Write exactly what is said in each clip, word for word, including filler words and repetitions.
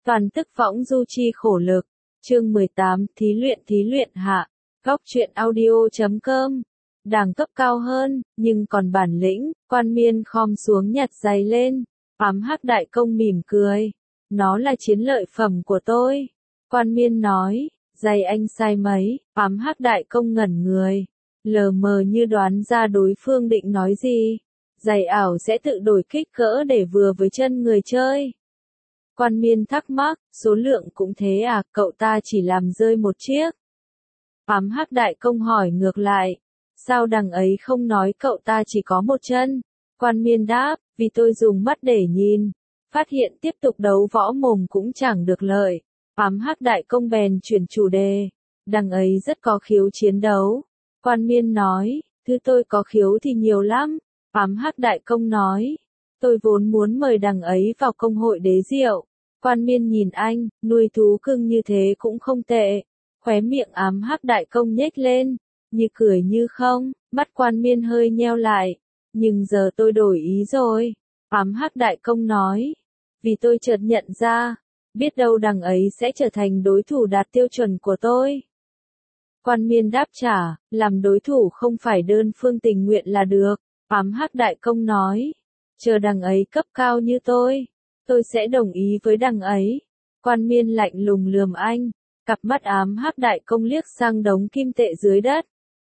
Toàn tức võng du chi khổ lực. Chương mười tám, thí luyện thí luyện hạ. Góc truyện audio chấm com. Đẳng cấp cao hơn, nhưng còn bản lĩnh, Quan Miên khom xuống nhặt giày lên. Ám Hắc Đại Công mỉm cười. Nó là chiến lợi phẩm của tôi. Quan Miên nói, giày anh sai mấy, Ám Hắc Đại Công ngẩn người. Lờ mờ như đoán ra đối phương định nói gì. Giày ảo sẽ tự đổi kích cỡ để vừa với chân người chơi. Quan Miên thắc mắc, số lượng cũng thế à, cậu ta chỉ làm rơi một chiếc. Ám Hắc Đại Công hỏi ngược lại, sao đằng ấy không nói cậu ta chỉ có một chân? Quan Miên đáp, vì tôi dùng mắt để nhìn, phát hiện tiếp tục đấu võ mồm cũng chẳng được lợi. Ám Hắc Đại Công bèn chuyển chủ đề, đằng ấy rất có khiếu chiến đấu. Quan Miên nói, thứ tôi có khiếu thì nhiều lắm. Ám Hắc Đại Công nói, tôi vốn muốn mời đằng ấy vào công hội đế diệu. Quan Miên nhìn anh, nuôi thú cưng như thế cũng không tệ. Khóe miệng Ám Hắc Đại Công nhếch lên, như cười như không, mắt Quan Miên hơi nheo lại. Nhưng giờ tôi đổi ý rồi. Ám Hắc Đại Công nói, vì tôi chợt nhận ra, biết đâu đằng ấy sẽ trở thành đối thủ đạt tiêu chuẩn của tôi. Quan Miên đáp trả, làm đối thủ không phải đơn phương tình nguyện là được. Ám Hắc Đại Công nói, chờ đằng ấy cấp cao như tôi, tôi sẽ đồng ý với đằng ấy. Quan Miên lạnh lùng lườm anh, cặp mắt Ám Hắc Đại Công liếc sang đống kim tệ dưới đất.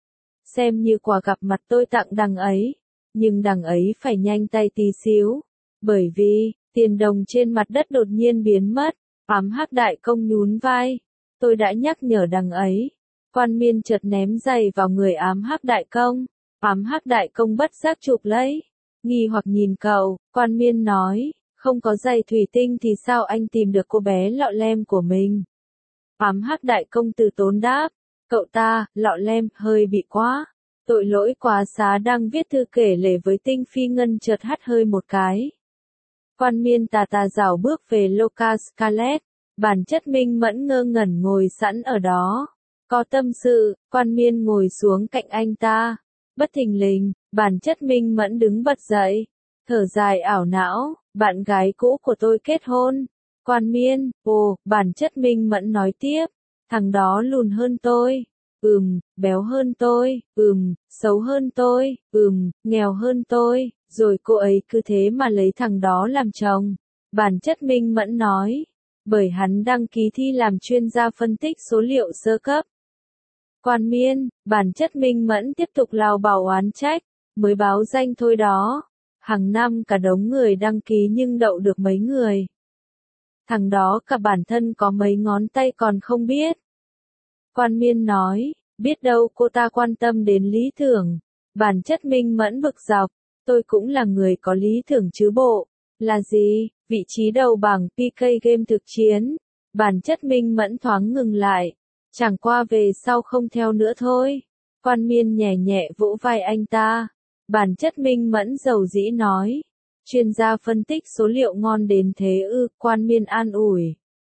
Xem như quà gặp mặt tôi tặng đằng ấy, nhưng đằng ấy phải nhanh tay tí xíu, bởi vì, tiền đồng trên mặt đất đột nhiên biến mất. Ám Hắc Đại Công nhún vai, tôi đã nhắc nhở đằng ấy. Quan Miên chợt ném giày vào người Ám Hắc Đại Công. Ám Hắc Đại Công bất giác chụp lấy, nghi hoặc nhìn cậu. Quan Miên nói, không có giày thủy tinh thì sao anh tìm được cô bé lọ lem của mình? Ám Hắc Đại Công từ tốn đáp, cậu ta, lọ lem, hơi bị quá. Tội lỗi quá xá đang viết thư kể lể với Tinh Phi Ngân chợt hắt hơi một cái. Quan Miên tà tà rảo bước về Loca Scarlet, bản chất minh mẫn ngơ ngẩn ngồi sẵn ở đó. Có tâm sự, Quan Miên ngồi xuống cạnh anh ta. Bất thình lình, bản chất minh mẫn đứng bật dậy. Thở dài ảo não, bạn gái cũ của tôi kết hôn. Quan Miên, ồ, bản chất minh mẫn nói tiếp. Thằng đó lùn hơn tôi. Ừm, béo hơn tôi. Ừm, xấu hơn tôi. Ừm, nghèo hơn tôi. Rồi cô ấy cứ thế mà lấy thằng đó làm chồng. Bản chất minh mẫn nói. Bởi hắn đăng ký thi làm chuyên gia phân tích số liệu sơ cấp. Quan Miên, bản chất minh mẫn tiếp tục lao bảo oán trách, mới báo danh thôi đó. Hàng năm cả đống người đăng ký nhưng đậu được mấy người. Thằng đó cả bản thân có mấy ngón tay còn không biết. Quan Miên nói, biết đâu cô ta quan tâm đến lý tưởng. Bản chất minh mẫn bực dọc, tôi cũng là người có lý tưởng chứ bộ. Là gì? Vị trí đầu bảng pê ca game thực chiến. Bản chất minh mẫn thoáng ngừng lại. Chẳng qua về sau không theo nữa thôi. Quan Miên nhẹ nhẹ vỗ vai anh ta. Bản chất minh mẫn dầu dĩ nói. Chuyên gia phân tích số liệu ngon đến thế ư? Quan Miên an ủi.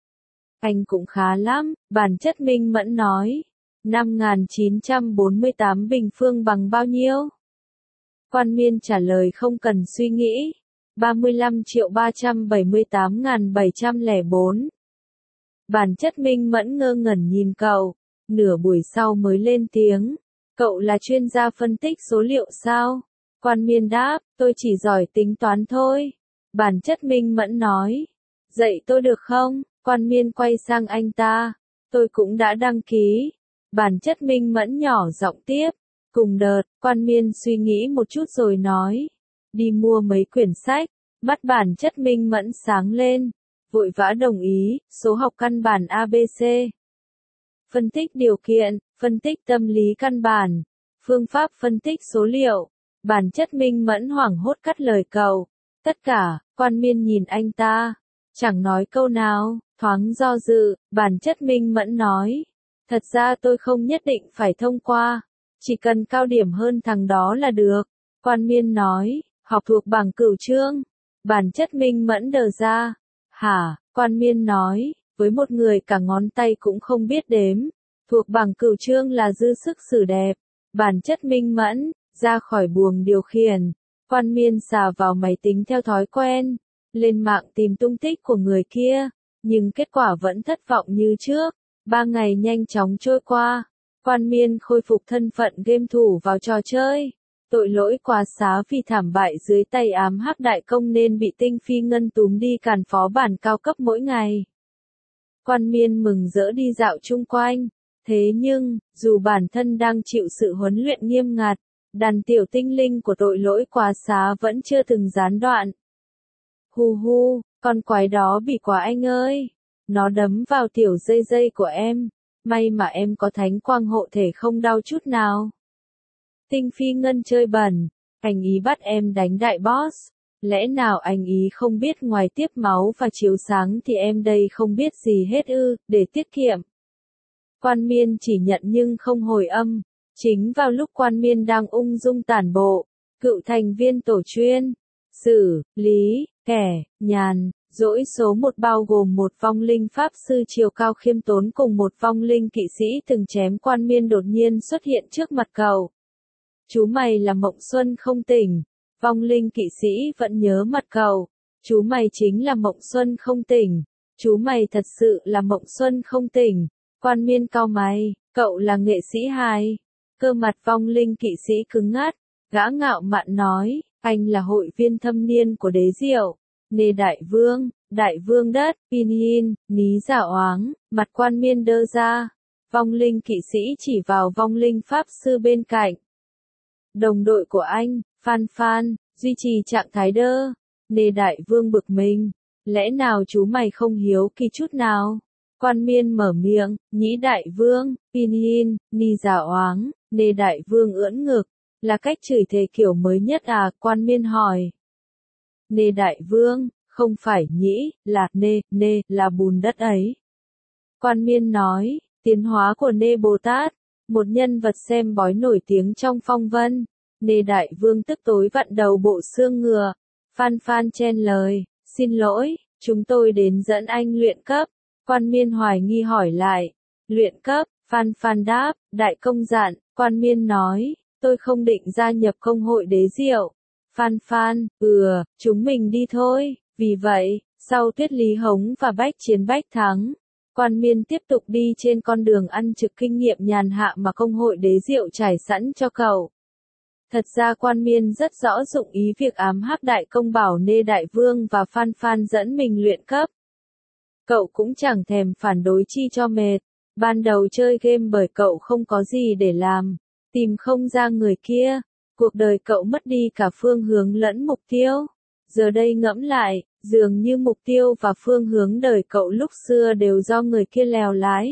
Anh cũng khá lắm, bản chất minh mẫn nói. năm nghìn chín trăm bốn mươi tám bình phương bằng bao nhiêu? Quan Miên trả lời không cần suy nghĩ. ba mươi lăm triệu ba trăm bảy mươi tám nghìn bảy trăm lẻ bốn. Bản chất minh mẫn ngơ ngẩn nhìn cậu, nửa buổi sau mới lên tiếng. Cậu là chuyên gia phân tích số liệu sao? Quan Miên đáp, tôi chỉ giỏi tính toán thôi. Bản chất minh mẫn nói, dạy tôi được không? Quan Miên quay sang anh ta, tôi cũng đã đăng ký. Bản chất minh mẫn nhỏ giọng tiếp, cùng đợt. Quan Miên suy nghĩ một chút rồi nói, đi mua mấy quyển sách. Mắt bản chất minh mẫn sáng lên, vội vã đồng ý, số học căn bản a bê xê. Phân tích điều kiện, phân tích tâm lý căn bản, phương pháp phân tích số liệu. Bản chất minh mẫn hoảng hốt cắt lời cậu. Tất cả. Quan Miên nhìn anh ta, chẳng nói câu nào, thoáng do dự. Bản chất minh mẫn nói, thật ra tôi không nhất định phải thông qua, chỉ cần cao điểm hơn thằng đó là được. Quan Miên nói, học thuộc bảng cửu chương. Bản chất minh mẫn đờ ra. Hả? Quan Miên nói, với một người cả ngón tay cũng không biết đếm, thuộc bảng cửu chương là dư sức sử đẹp. Bản chất minh mẫn, ra khỏi buồng điều khiển. Quan Miên xà vào máy tính theo thói quen, lên mạng tìm tung tích của người kia. Nhưng kết quả vẫn thất vọng như trước. Ba ngày nhanh chóng trôi qua. Quan Miên khôi phục thân phận game thủ vào trò chơi. Tội lỗi quá xá vì thảm bại dưới tay ám hắc đại công nên bị Tinh Phi Ngân túm đi càn phó bản cao cấp mỗi ngày. Quan Miên mừng rỡ đi dạo chung quanh. Thế nhưng, dù bản thân đang chịu sự huấn luyện nghiêm ngặt, đàn tiểu tinh linh của tội lỗi quá xá vẫn chưa từng gián đoạn. Hu hu, con quái đó bị quá anh ơi. Nó đấm vào tiểu dây dây của em. May mà em có thánh quang hộ thể không đau chút nào. Tinh Phi Ngân chơi bẩn. Anh ý bắt em đánh đại boss. Lẽ nào anh ý không biết ngoài tiếp máu và chiếu sáng thì em đây không biết gì hết ư, để tiết kiệm. Quan Miên chỉ nhận nhưng không hồi âm. Chính vào lúc Quan Miên đang ung dung tản bộ, cựu thành viên tổ chuyên, xử, lý, kẻ, nhàn, dỗi số một bao gồm một vong linh pháp sư chiều cao khiêm tốn cùng một vong linh kỵ sĩ từng chém Quan Miên đột nhiên xuất hiện trước mặt cậu. Chú mày là Mộng Xuân không tỉnh. Vong linh kỵ sĩ vẫn nhớ mặt cậu. Chú mày chính là Mộng Xuân không tỉnh. Chú mày thật sự là Mộng Xuân không tỉnh. Quan Miên cau mày, cậu là nghệ sĩ hài. Cơ mặt vong linh kỵ sĩ cứng ngắt. Gã ngạo mạn nói, anh là hội viên thâm niên của đế diệu. Nê đại vương, đại vương đất, Pinyin, ní giả oáng, mặt Quan Miên đơ ra. Vong linh kỵ sĩ chỉ vào vong linh pháp sư bên cạnh. Đồng đội của anh, Phan Phan, duy trì trạng thái đơ. Nê đại vương bực mình. Lẽ nào chú mày không hiếu kỳ chút nào? Quan Miên mở miệng, nhĩ đại vương, Pinyin, ni giả oáng, nê đại vương ưỡn ngực. Là cách chửi thề kiểu mới nhất à? Quan Miên hỏi. Nê đại vương, không phải nhĩ, là nê, nê, là bùn đất ấy. Quan Miên nói, tiến hóa của Nê Bồ Tát, một nhân vật xem bói nổi tiếng trong phong vân. Nê đại vương tức tối vặn đầu bộ xương ngựa. Phan Phan chen lời, xin lỗi, chúng tôi đến dẫn anh luyện cấp. Quan Miên hoài nghi hỏi lại, luyện cấp, Phan Phan đáp, đại công dặn. Quan Miên nói, tôi không định gia nhập công hội đế diệu. Phan Phan, ừ, chúng mình đi thôi. Vì vậy, sau Tuyết Lý Hống và Bách Chiến Bách Thắng, Quan Miên tiếp tục đi trên con đường ăn trực kinh nghiệm nhàn hạ mà công hội đế diệu trải sẵn cho cậu. Thật ra Quan Miên rất rõ dụng ý việc ám hắc đại công bảo Nê đại vương và Phan Phan dẫn mình luyện cấp. Cậu cũng chẳng thèm phản đối chi cho mệt. Ban đầu chơi game bởi cậu không có gì để làm, tìm không ra người kia. Cuộc đời cậu mất đi cả phương hướng lẫn mục tiêu. Giờ đây ngẫm lại, dường như mục tiêu và phương hướng đời cậu lúc xưa đều do người kia lèo lái.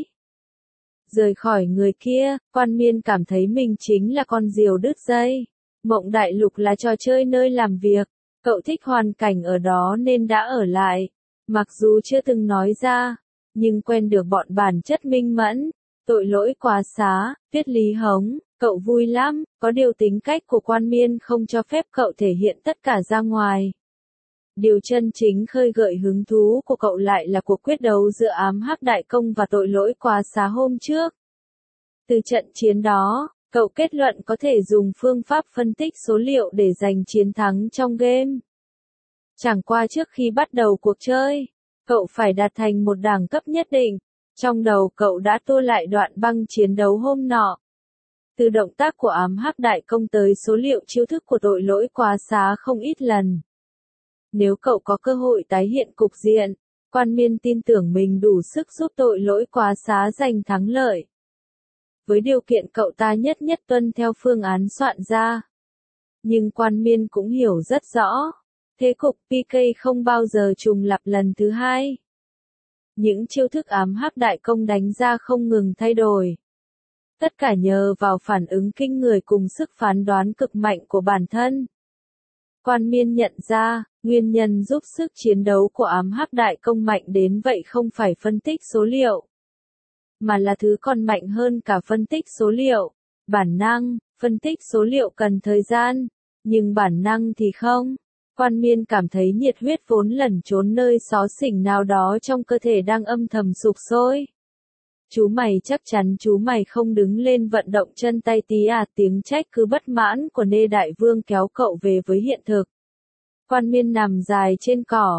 Rời khỏi người kia, Quan Miên cảm thấy mình chính là con diều đứt dây. Mộng đại lục là trò chơi nơi làm việc. Cậu thích hoàn cảnh ở đó nên đã ở lại. Mặc dù chưa từng nói ra, nhưng quen được bọn bản chất minh mẫn. Tội lỗi quá xá, Tuyết Lý Hống, cậu vui lắm. Có điều tính cách của Quan Miên không cho phép cậu thể hiện tất cả ra ngoài. Điều chân chính khơi gợi hứng thú của cậu lại là cuộc quyết đấu giữa ám hắc đại công và tội lỗi quá xá hôm trước. Từ trận chiến đó, cậu kết luận có thể dùng phương pháp phân tích số liệu để giành chiến thắng trong game. Chẳng qua trước khi bắt đầu cuộc chơi, cậu phải đạt thành một đẳng cấp nhất định. Trong đầu cậu đã tô lại đoạn băng chiến đấu hôm nọ. Từ động tác của ám hắc đại công tới số liệu chiêu thức của tội lỗi quá xá không ít lần. Nếu cậu có cơ hội tái hiện cục diện, Quan Miên tin tưởng mình đủ sức giúp tội lỗi quá xá giành thắng lợi. Với điều kiện cậu ta nhất nhất tuân theo phương án soạn ra. Nhưng Quan Miên cũng hiểu rất rõ, thế cục pê ca không bao giờ trùng lặp lần thứ hai. Những chiêu thức ám hắc đại công đánh ra không ngừng thay đổi. Tất cả nhờ vào phản ứng kinh người cùng sức phán đoán cực mạnh của bản thân. Quan Miên nhận ra, nguyên nhân giúp sức chiến đấu của ám hắc đại công mạnh đến vậy không phải phân tích số liệu, mà là thứ còn mạnh hơn cả phân tích số liệu. Bản năng, phân tích số liệu cần thời gian, nhưng bản năng thì không. Quan Miên cảm thấy nhiệt huyết vốn lẩn trốn nơi xó xỉnh nào đó trong cơ thể đang âm thầm sục sôi. Chú mày chắc chắn chú mày không đứng lên vận động chân tay tí à? Tiếng trách cứ bất mãn của Nê đại vương kéo cậu về với hiện thực. Quan Miên nằm dài trên cỏ,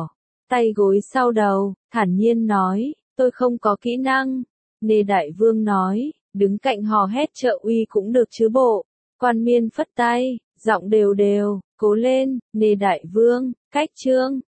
tay gối sau đầu, thản nhiên nói, tôi không có kỹ năng. Nê Đại Vương nói, đứng cạnh hò hét trợ uy cũng được chứ bộ. Quan Miên phất tay, giọng đều đều, cố lên, Nê Đại Vương, cách trương.